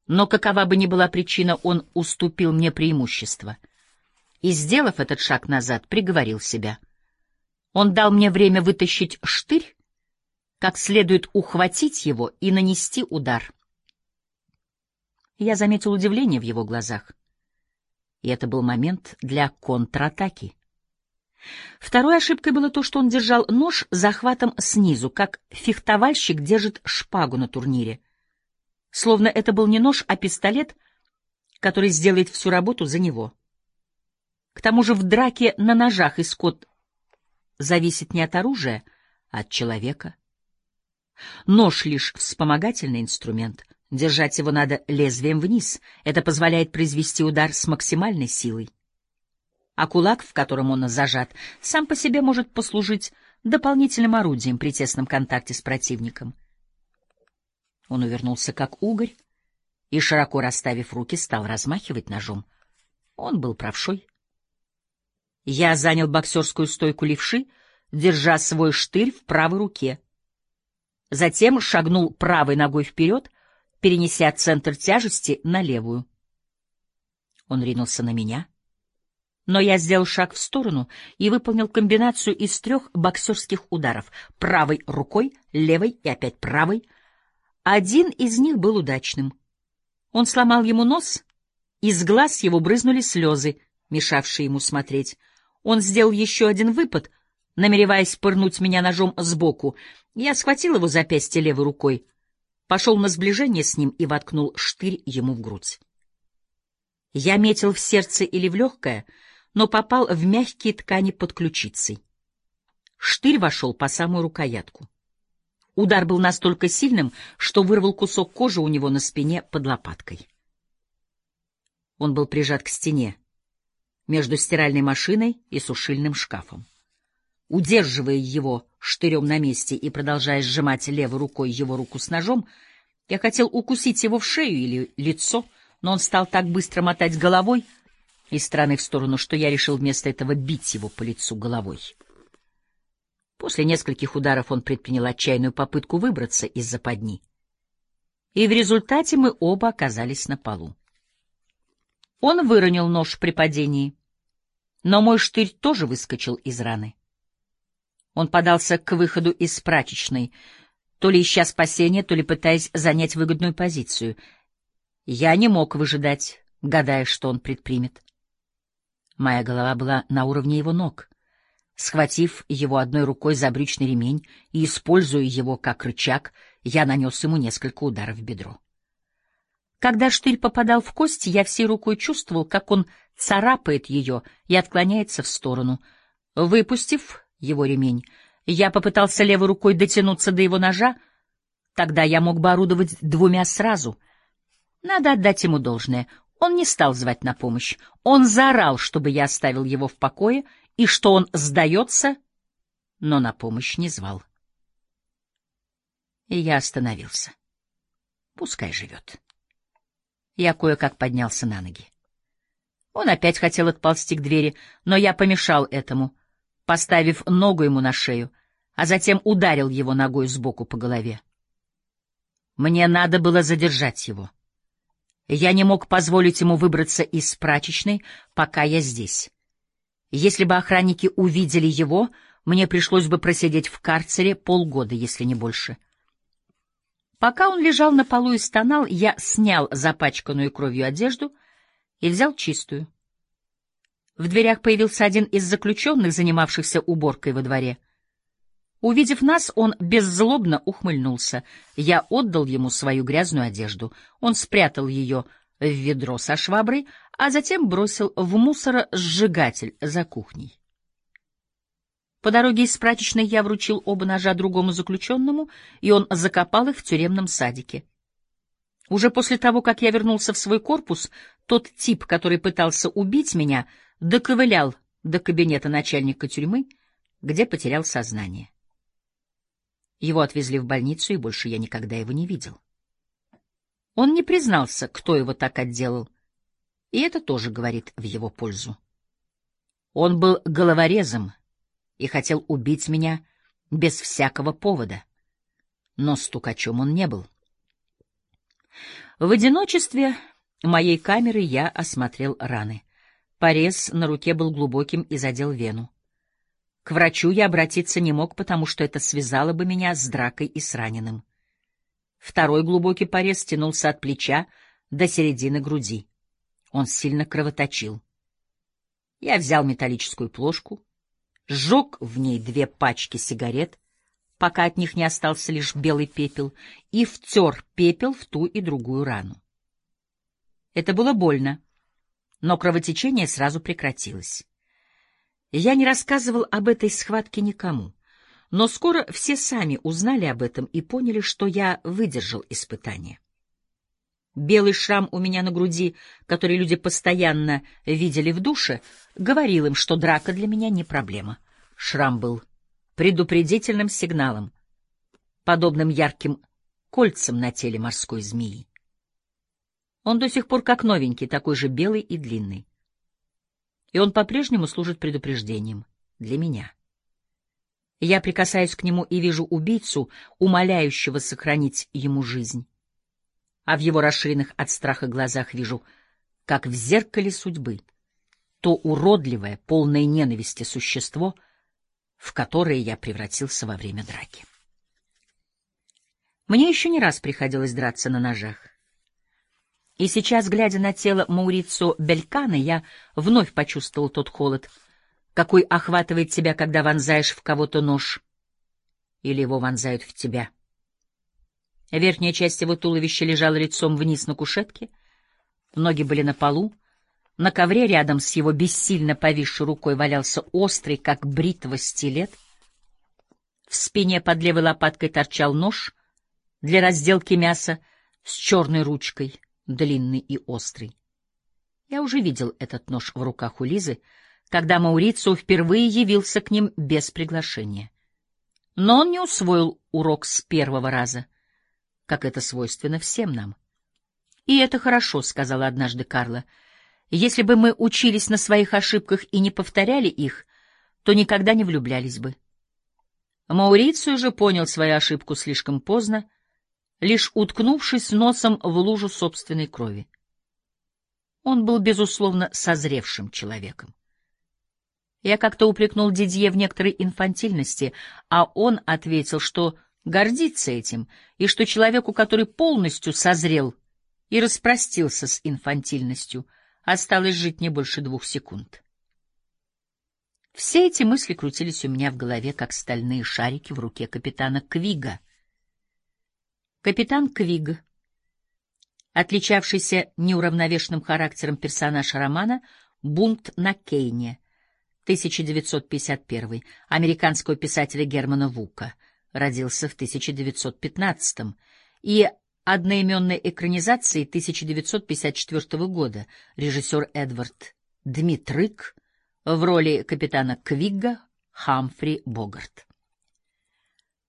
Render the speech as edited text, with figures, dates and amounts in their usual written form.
Но какова бы ни была причина, он уступил мне преимущество. И, сделав этот шаг назад, приговорил себя. Он дал мне время вытащить штырь, как следует ухватить его и нанести удар. Я заметил удивление в его глазах. И это был момент для контратаки. Второй ошибкой было то, что он держал нож захватом снизу, как фехтовальщик держит шпагу на турнире. Словно это был не нож, а пистолет, который сделает всю работу за него. К тому же в драке на ножах исход зависит не от оружия, а от человека. Нож — лишь вспомогательный инструмент. Держать его надо лезвием вниз. Это позволяет произвести удар с максимальной силой. А кулак, в котором он зажат, сам по себе может послужить дополнительным орудием при тесном контакте с противником. Он увернулся как угорь и, широко расставив руки, стал размахивать ножом. Он был правшой. Я занял боксерскую стойку левши, держа свой штырь в правой руке. Затем шагнул правой ногой вперед, перенеся центр тяжести на левую. Он ринулся на меня, но я сделал шаг в сторону и выполнил комбинацию из 3 боксерских ударов — правой рукой, левой и опять правой. Один из них был удачным. Он сломал ему нос, из глаз его брызнули слезы, мешавшие ему смотреть. Он сделал еще один выпад, намереваясь пырнуть меня ножом сбоку. Я схватил его запястье левой рукой, пошел на сближение с ним и воткнул штырь ему в грудь. Я метил в сердце или в легкое, но попал в мягкие ткани под ключицей. Штырь вошел по самую рукоятку. Удар был настолько сильным, что вырвал кусок кожи у него на спине под лопаткой. Он был прижат к стене, между стиральной машиной и сушильным шкафом. Удерживая его штырем на месте и продолжая сжимать левой рукой его руку с ножом, я хотел укусить его в шею или лицо, но он стал так быстро мотать головой из стороны в сторону, что я решил вместо этого бить его по лицу головой. После нескольких ударов он предпринял отчаянную попытку выбраться из западни. И в результате мы оба оказались на полу. Он выронил нож при падении, но мой штырь тоже выскочил из раны. Он подался к выходу из прачечной, то ли ища спасения, то ли пытаясь занять выгодную позицию. Я не мог выжидать, гадая, что он предпримет. Моя голова была на уровне его ног. Схватив его одной рукой за брючный ремень и используя его как рычаг, я нанес ему несколько ударов в бедро. Когда штырь попадал в кость, я всей рукой чувствовал, как он царапает ее и отклоняется в сторону. Выпустив его ремень, я попытался левой рукой дотянуться до его ножа, тогда я мог бы орудовать 2 сразу. Надо отдать ему должное. Он не стал звать на помощь. Он заорал, чтобы я оставил его в покое, и что он сдается, но на помощь не звал. И я остановился. Пускай живет. Я кое-как поднялся на ноги. Он опять хотел отползти к двери, но я помешал этому, поставив ногу ему на шею, а затем ударил его ногой сбоку по голове. Мне надо было задержать его. Я не мог позволить ему выбраться из прачечной, пока я здесь. Если бы охранники увидели его, мне пришлось бы просидеть в карцере полгода, если не больше. Пока он лежал на полу и стонал, я снял запачканную кровью одежду и взял чистую. В дверях появился один из заключенных, занимавшихся уборкой во дворе. Увидев нас, он беззлобно ухмыльнулся. Я отдал ему свою грязную одежду. Он спрятал ее в ведро со шваброй, а затем бросил в мусоросжигатель за кухней. По дороге из прачечной я вручил оба ножа другому заключенному, и он закопал их в тюремном садике. Уже после того, как я вернулся в свой корпус, тот тип, который пытался убить меня, доковылял до кабинета начальника тюрьмы, где потерял сознание. Его отвезли в больницу, и больше я никогда его не видел. Он не признался, кто его так отделал, и это тоже говорит в его пользу. Он был головорезом и хотел убить меня без всякого повода, но стукачом он не был. В одиночестве моей камеры я осмотрел раны. Порез на руке был глубоким и задел вену. К врачу я обратиться не мог, потому что это связало бы меня с дракой и с раненым. Второй глубокий порез тянулся от плеча до середины груди. Он сильно кровоточил. Я взял металлическую плошку, сжег в ней 2 пачки сигарет, пока от них не остался лишь белый пепел, и втер пепел в ту и другую рану. Это было больно, но кровотечение сразу прекратилось. Я не рассказывал об этой схватке никому, но скоро все сами узнали об этом и поняли, что я выдержал испытание. Белый шрам у меня на груди, который люди постоянно видели в душе, говорил им, что драка для меня не проблема. Шрам был предупредительным сигналом, подобным ярким кольцам на теле морской змеи. Он до сих пор как новенький, такой же белый и длинный. И он по-прежнему служит предупреждением для меня. Я прикасаюсь к нему и вижу убийцу, умоляющего сохранить ему жизнь. А в его расширенных от страха глазах вижу, как в зеркале судьбы, то уродливое, полное ненависти существо, в которое я превратился во время драки. Мне еще не раз приходилось драться на ножах. И сейчас, глядя на тело Маурицио Белькана, я вновь почувствовал тот холод, какой охватывает тебя, когда вонзаешь в кого-то нож, или его вонзают в тебя. Верхняя часть его туловища лежала лицом вниз на кушетке, ноги были на полу, на ковре рядом с его бессильно повисшей рукой валялся острый, как бритва, стилет. В спине под левой лопаткой торчал нож для разделки мяса с черной ручкой, длинный и острый. Я уже видел этот нож в руках у Лизы, когда Маурицио впервые явился к ним без приглашения. Но он не усвоил урок с первого раза, как это свойственно всем нам. «И это хорошо», — сказала однажды Карла. «Если бы мы учились на своих ошибках и не повторяли их, то никогда не влюблялись бы». Маурицио же понял свою ошибку слишком поздно, лишь уткнувшись носом в лужу собственной крови. Он был, безусловно, созревшим человеком. Я как-то упрекнул Дидье в некоторой инфантильности, а он ответил, что гордится этим, и что человеку, который полностью созрел и распростился с инфантильностью, осталось жить не больше 2 секунд. Все эти мысли крутились у меня в голове, как стальные шарики в руке капитана Квига. Капитан Квиг, отличавшийся неуравновешенным характером персонаж романа «Бунт на Кейне», 1951, американского писателя Германа Вука, родился в 1915 и одноименной экранизации 1954 года, режиссер Эдвард Дмитрик, в роли капитана Квигга Хамфри Богарт.